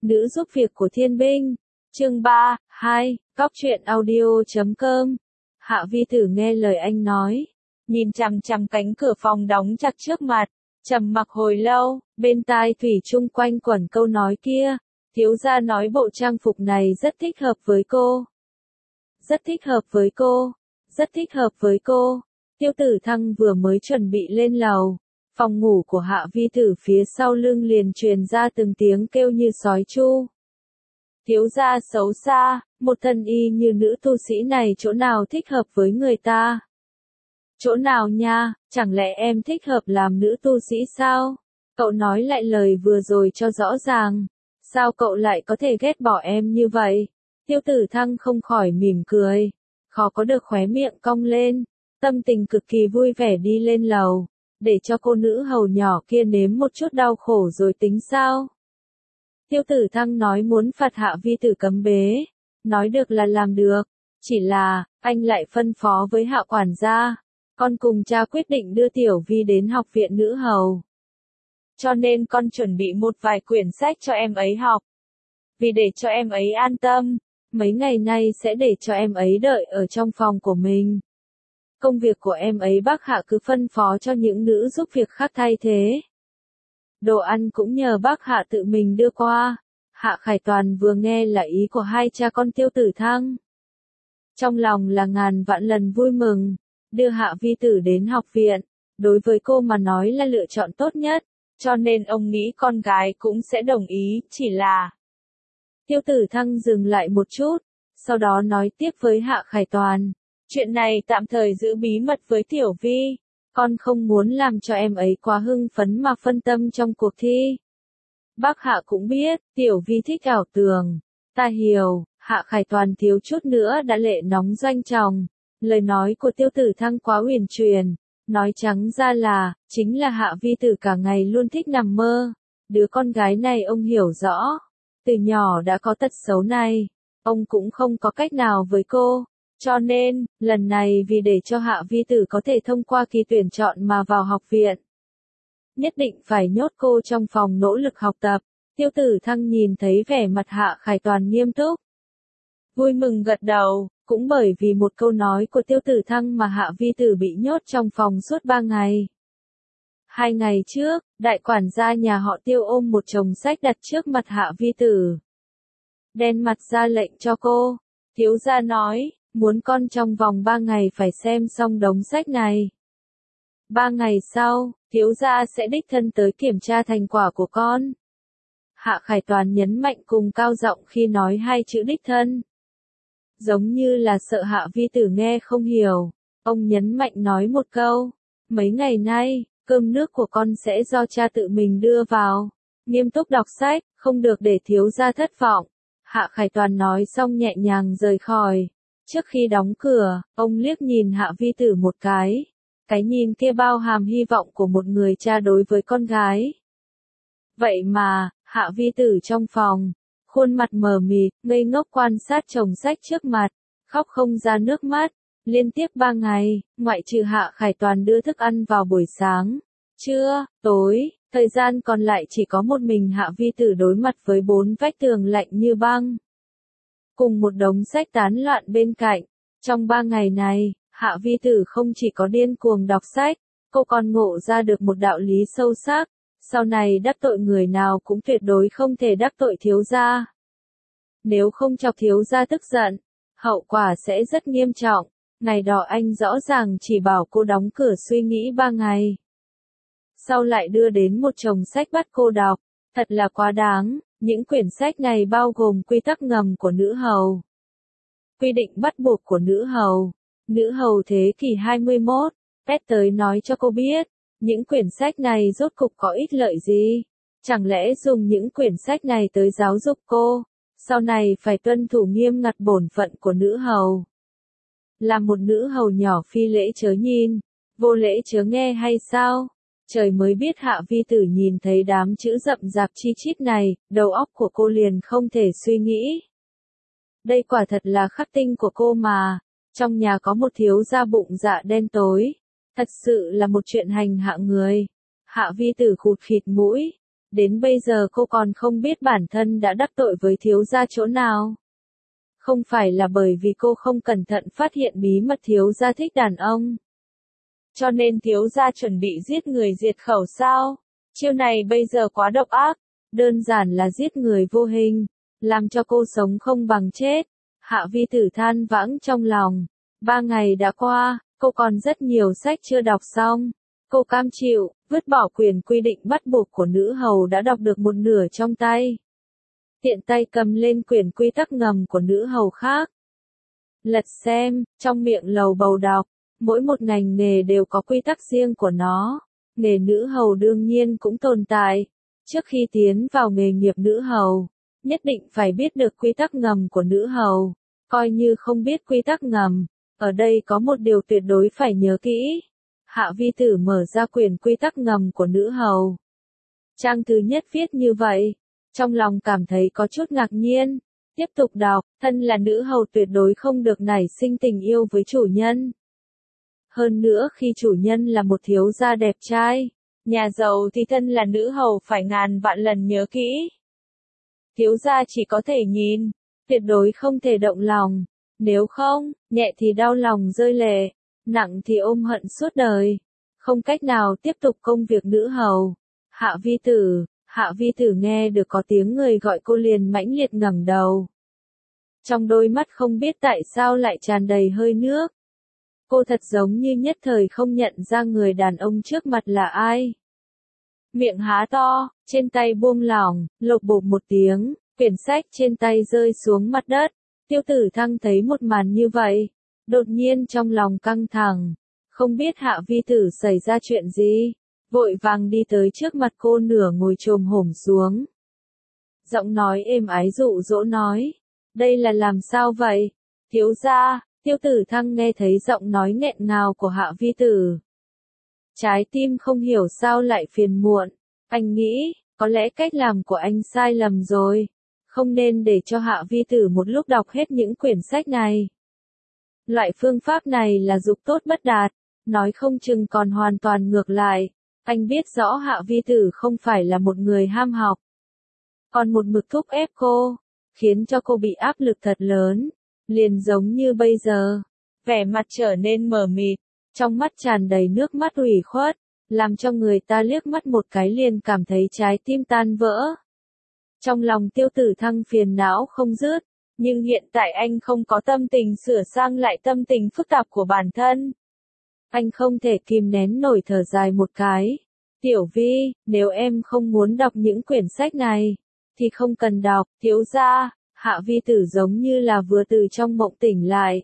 Nữ giúp việc của thiên binh. Chương 3, 2, Cóc truyện audio.com. Hạ Vi Tử nghe lời anh nói, nhìn chằm chằm cánh cửa phòng đóng chặt trước mặt, trầm mặc hồi lâu, bên tai thủy chung quanh quẩn câu nói kia, thiếu gia nói bộ trang phục này rất thích hợp với cô. Rất thích hợp với cô, rất thích hợp với cô. Tiêu Tử Thăng vừa mới chuẩn bị lên lầu, phòng ngủ của Hạ Vi Tử phía sau lưng liền truyền ra từng tiếng kêu như sói chu. Thiếu gia xấu xa, một thân y như nữ tu sĩ này chỗ nào thích hợp với người ta? Chỗ nào nha, chẳng lẽ em thích hợp làm nữ tu sĩ sao? Cậu nói lại lời vừa rồi cho rõ ràng. Sao cậu lại có thể ghét bỏ em như vậy? Tiêu Tử Thăng không khỏi mỉm cười, khó có được khóe miệng cong lên, tâm tình cực kỳ vui vẻ đi lên lầu, để cho cô nữ hầu nhỏ kia nếm một chút đau khổ rồi tính sao? Tiêu Tử Thăng nói muốn phạt Hạ Vi Tử cấm bế, nói được là làm được, chỉ là, anh lại phân phó với Hạ quản gia, con cùng cha quyết định đưa Tiểu Vi đến học viện nữ hầu. Cho nên con chuẩn bị một vài quyển sách cho em ấy học. Vì để cho em ấy an tâm, mấy ngày nay sẽ để cho em ấy đợi ở trong phòng của mình. Công việc của em ấy bác Hạ cứ phân phó cho những nữ giúp việc khác thay thế. Đồ ăn cũng nhờ bác Hạ tự mình đưa qua. Hạ Khải Toàn vừa nghe là ý của hai cha con Tiêu Tử Thăng. Trong lòng là ngàn vạn lần vui mừng, đưa Hạ Vi Tử đến học viện, đối với cô mà nói là lựa chọn tốt nhất, cho nên ông nghĩ con gái cũng sẽ đồng ý, chỉ là... Tiêu Tử Thăng dừng lại một chút, sau đó nói tiếp với Hạ Khải Toàn, chuyện này tạm thời giữ bí mật với Tiểu Vi, con không muốn làm cho em ấy quá hưng phấn mà phân tâm trong cuộc thi. Bác Hạ cũng biết, Tiểu Vi thích ảo tưởng, ta hiểu. Hạ Khải Toàn thiếu chút nữa đã lệ nóng doanh tròng, lời nói của Tiêu Tử Thăng quá uyển chuyển, nói trắng ra là, chính là Hạ Vi Tử cả ngày luôn thích nằm mơ, đứa con gái này ông hiểu rõ, từ nhỏ đã có tật xấu này, ông cũng không có cách nào với cô, cho nên, lần này vì để cho Hạ Vi Tử có thể thông qua kỳ tuyển chọn mà vào học viện, nhất định phải nhốt cô trong phòng nỗ lực học tập. Tiêu Tử Thăng nhìn thấy vẻ mặt Hạ Khải Toàn nghiêm túc, vui mừng gật đầu, cũng bởi vì một câu nói của Tiêu Tử Thăng mà Hạ Vi Tử bị nhốt trong phòng suốt 3 ngày. 2 ngày trước, đại quản gia nhà họ Tiêu ôm một chồng sách đặt trước mặt Hạ Vi Tử. Đen mặt ra lệnh cho cô, thiếu gia nói, muốn con trong vòng 3 ngày phải xem xong đống sách này. 3 ngày sau, thiếu gia sẽ đích thân tới kiểm tra thành quả của con. Hạ Khải Toàn nhấn mạnh cùng cao giọng khi nói hai chữ đích thân. Giống như là sợ Hạ Vi Tử nghe không hiểu, ông nhấn mạnh nói một câu, mấy ngày nay, cơm nước của con sẽ do cha tự mình đưa vào, nghiêm túc đọc sách, không được để thiếu gia thất vọng. Hạ Khải Toàn nói xong nhẹ nhàng rời khỏi, trước khi đóng cửa, ông liếc nhìn Hạ Vi Tử một cái nhìn kia bao hàm hy vọng của một người cha đối với con gái. Vậy mà, Hạ Vi Tử trong phòng, khuôn mặt mờ mịt, ngây ngốc quan sát chồng sách trước mặt, khóc không ra nước mắt, liên tiếp 3 ngày, ngoại trừ Hạ Khải Toàn đưa thức ăn vào buổi sáng, trưa, tối, thời gian còn lại chỉ có một mình Hạ Vi Tử đối mặt với 4 vách tường lạnh như băng. Cùng một đống sách tán loạn bên cạnh, trong 3 ngày này, Hạ Vi Tử không chỉ có điên cuồng đọc sách, cô còn ngộ ra được một đạo lý sâu sắc. Sau này đắc tội người nào cũng tuyệt đối không thể đắc tội thiếu gia. Nếu không chọc thiếu gia tức giận, hậu quả sẽ rất nghiêm trọng. Ngày đó anh rõ ràng chỉ bảo cô đóng cửa suy nghĩ 3 ngày. Sau lại đưa đến một chồng sách bắt cô đọc, thật là quá đáng. Những quyển sách này bao gồm quy tắc ngầm của nữ hầu, quy định bắt buộc của nữ hầu thế kỷ 21. Pet tới nói cho cô biết. Những quyển sách này rốt cục có ích lợi gì? Chẳng lẽ dùng những quyển sách này tới giáo dục cô, sau này phải tuân thủ nghiêm ngặt bổn phận của nữ hầu? Là một nữ hầu nhỏ phi lễ chớ nhìn, vô lễ chớ nghe hay sao? Trời mới biết Hạ Vi Tử nhìn thấy đám chữ rậm rạp chi chít này, đầu óc của cô liền không thể suy nghĩ. Đây quả thật là khắc tinh của cô mà, trong nhà có một thiếu gia bụng dạ đen tối. Thật sự là một chuyện hành hạ người. Hạ Vi Tử khụt khịt mũi, Đến bây giờ cô còn không biết bản thân đã đắc tội với thiếu gia chỗ nào. Không phải là bởi vì cô không cẩn thận phát hiện bí mật thiếu gia thích đàn ông. Cho nên thiếu gia chuẩn bị giết người diệt khẩu sao? Chiêu này bây giờ quá độc ác, đơn giản là giết người vô hình, làm cho cô sống không bằng chết. Hạ Vi Tử than vãng trong lòng. 3 ngày đã qua, cô còn rất nhiều sách chưa đọc xong. Cô cam chịu, vứt bỏ quyền quy định bắt buộc của nữ hầu đã đọc được một nửa trong tay. Tiện tay cầm lên quyển quy tắc ngầm của nữ hầu khác. Lật xem, trong miệng lầu bầu đọc, mỗi một ngành nghề đều có quy tắc riêng của nó. Nghề nữ hầu đương nhiên cũng tồn tại. Trước khi tiến vào nghề nghiệp nữ hầu, nhất định phải biết được quy tắc ngầm của nữ hầu. Coi như không biết quy tắc ngầm, ở đây có một điều tuyệt đối phải nhớ kỹ. Hạ Vi Tử mở ra quyển quy tắc ngầm của nữ hầu. Trang thứ nhất viết như vậy. Trong lòng cảm thấy có chút ngạc nhiên. Tiếp tục đọc, thân là nữ hầu tuyệt đối không được nảy sinh tình yêu với chủ nhân. Hơn nữa khi chủ nhân là một thiếu gia đẹp trai, nhà giàu thì thân là nữ hầu phải ngàn vạn lần nhớ kỹ. Thiếu gia chỉ có thể nhìn, tuyệt đối không thể động lòng. Nếu không, nhẹ thì đau lòng rơi lệ, nặng thì ôm hận suốt đời. Không cách nào tiếp tục công việc nữ hầu. Hạ Vi Tử nghe được có tiếng người gọi cô liền mãnh liệt ngẩng đầu. Trong đôi mắt không biết tại sao lại tràn đầy hơi nước. Cô thật giống như nhất thời không nhận ra người đàn ông trước mặt là ai. Miệng há to, trên tay buông lỏng, lộc bộp một tiếng, quyển sách trên tay rơi xuống mặt đất. Tiêu Tử Thăng thấy một màn như vậy, đột nhiên trong lòng căng thẳng, không biết Hạ Vi Tử xảy ra chuyện gì, vội vàng đi tới trước mặt cô nửa ngồi chồm hổm xuống. Giọng nói êm ái dụ dỗ nói, đây là làm sao vậy? Thiếu gia. Tiêu Tử Thăng nghe thấy giọng nói nghẹn ngào của Hạ Vi Tử. Trái tim không hiểu sao lại phiền muộn. Anh nghĩ, có lẽ cách làm của anh sai lầm rồi. Không nên để cho Hạ Vi Tử một lúc đọc hết những quyển sách này. Loại phương pháp này là dục tốt bất đạt, nói không chừng còn hoàn toàn ngược lại. Anh biết rõ Hạ Vi Tử không phải là một người ham học. Còn một mực thúc ép cô, khiến cho cô bị áp lực thật lớn. Liền giống như bây giờ, vẻ mặt trở nên mờ mịt, trong mắt tràn đầy nước mắt ủy khuất, làm cho người ta liếc mắt một cái liền cảm thấy trái tim tan vỡ. Trong lòng Tiêu Tử Thăng phiền não không dứt, nhưng hiện tại anh không có tâm tình sửa sang lại tâm tình phức tạp của bản thân. Anh không thể kìm nén nổi thở dài một cái. Tiểu Vi, nếu em không muốn đọc những quyển sách này, thì không cần đọc, thiếu gia. Hạ Vi Tử giống như là vừa từ trong mộng tỉnh lại.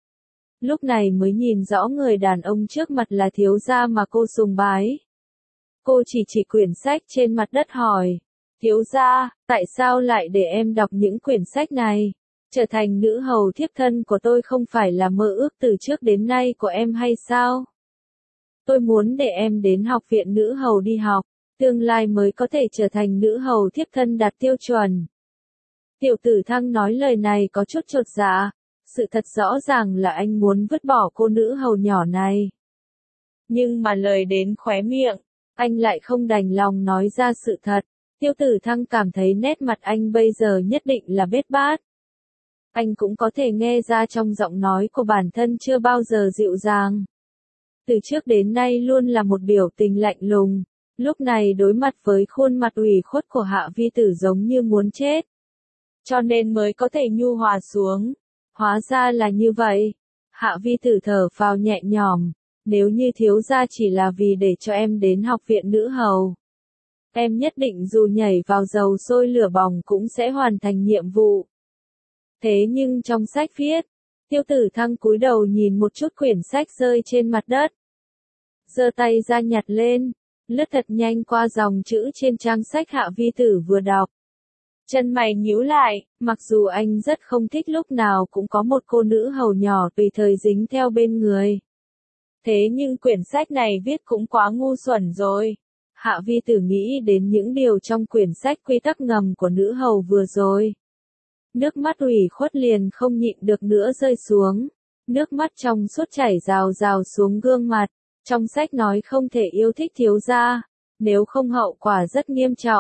Lúc này mới nhìn rõ người đàn ông trước mặt là thiếu gia mà cô sùng bái. Cô chỉ quyển sách trên mặt đất hỏi. Thiếu gia, tại sao lại để em đọc những quyển sách này? Trở thành nữ hầu thiếp thân của tôi không phải là mơ ước từ trước đến nay của em hay sao? Tôi muốn để em đến học viện nữ hầu đi học, tương lai mới có thể trở thành nữ hầu thiếp thân đạt tiêu chuẩn. Tiểu Tử Thăng nói lời này có chút chột dạ, sự thật rõ ràng là anh muốn vứt bỏ cô nữ hầu nhỏ này. Nhưng mà lời đến khóe miệng, anh lại không đành lòng nói ra sự thật. Tiêu Tử Thăng cảm thấy nét mặt anh bây giờ nhất định là bết bát. Anh cũng có thể nghe ra trong giọng nói của bản thân chưa bao giờ dịu dàng. Từ trước đến nay luôn là một biểu tình lạnh lùng, lúc này đối mặt với khuôn mặt ủy khuất của Hạ Vi Tử giống như muốn chết. Cho nên mới có thể nhu hòa xuống. Hóa ra là như vậy. Hạ Vi Tử thở phào nhẹ nhõm. Nếu như thiếu gia chỉ là vì để cho em đến học viện nữ hầu, em nhất định dù nhảy vào dầu sôi lửa bỏng cũng sẽ hoàn thành nhiệm vụ. Thế nhưng trong sách viết, Tiêu Tử Thăng cúi đầu nhìn một chút quyển sách rơi trên mặt đất. Giơ tay ra nhặt lên, lướt thật nhanh qua dòng chữ trên trang sách Hạ Vi Tử vừa đọc. Chân mày nhíu lại, mặc dù anh rất không thích lúc nào cũng có một cô nữ hầu nhỏ tùy thời dính theo bên người. Thế nhưng quyển sách này viết cũng quá ngu xuẩn rồi. Hạ Vi Tử nghĩ đến những điều trong quyển sách quy tắc ngầm của nữ hầu vừa rồi. Nước mắt ủy khuất liền không nhịn được nữa rơi xuống. Nước mắt trong suốt chảy rào rào xuống gương mặt. Trong sách nói không thể yêu thích thiếu gia, nếu không hậu quả rất nghiêm trọng.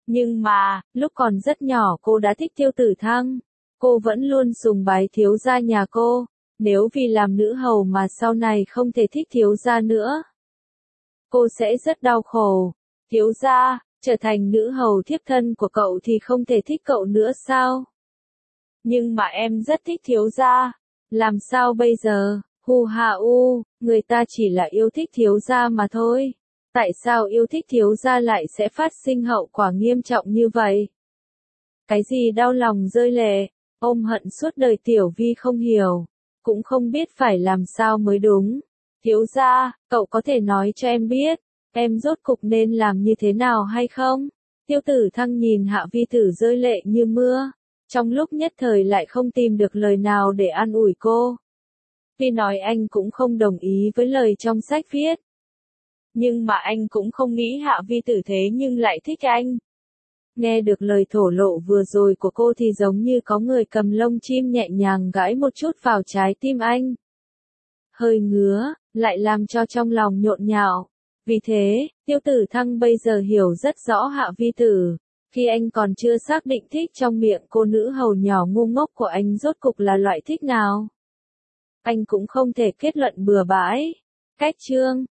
Nhưng mà, lúc còn rất nhỏ cô đã thích Tiêu Tử Thăng. Cô vẫn luôn sùng bái thiếu gia nhà cô. Nếu vì làm nữ hầu mà sau này không thể thích thiếu gia nữa, cô sẽ rất đau khổ. Thiếu gia, trở thành nữ hầu thiếp thân của cậu thì không thể thích cậu nữa sao? Nhưng mà em rất thích thiếu gia. Làm sao bây giờ? Hu ha u, người ta chỉ là yêu thích thiếu gia mà thôi. Tại sao yêu thích thiếu gia lại sẽ phát sinh hậu quả nghiêm trọng như vậy? Cái gì đau lòng rơi lệ, ôm hận suốt đời Tiểu Vi không hiểu, cũng không biết phải làm sao mới đúng. Thiếu gia, cậu có thể nói cho em biết, em rốt cục nên làm như thế nào hay không? Tiêu Tử Thăng nhìn Hạ Vi Tử rơi lệ như mưa, trong lúc nhất thời lại không tìm được lời nào để an ủi cô. Tuy nói anh cũng không đồng ý với lời trong sách viết, nhưng mà anh cũng không nghĩ Hạ Vi Tử thế nhưng lại thích anh. Nghe được lời thổ lộ vừa rồi của cô thì giống như có người cầm lông chim nhẹ nhàng gãi một chút vào trái tim anh. Hơi ngứa, lại làm cho trong lòng nhộn nhạo. Vì thế, Tiêu Tử Thăng bây giờ hiểu rất rõ Hạ Vi Tử. Khi anh còn chưa xác định thích trong miệng cô nữ hầu nhỏ ngu ngốc của anh rốt cục là loại thích nào, anh cũng không thể kết luận bừa bãi. Cách chương